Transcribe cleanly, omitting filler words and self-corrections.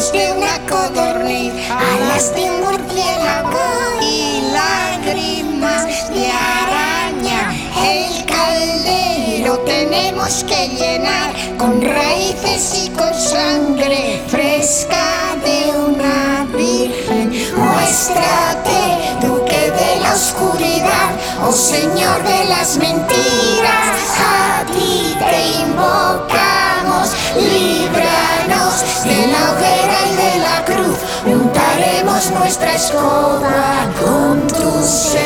ojos de una codorniz, alas de un murciélago y lágrimas de araña. El caldero tenemos que llenar con raíces y con sangre fresca de una virgen. Muéstrate, duque de la oscuridad, oh Señor de las mentiras, a ti te invocamos, líbranos de la hoguera y de la cruz, untaremos nuestra escoba con tu sangre.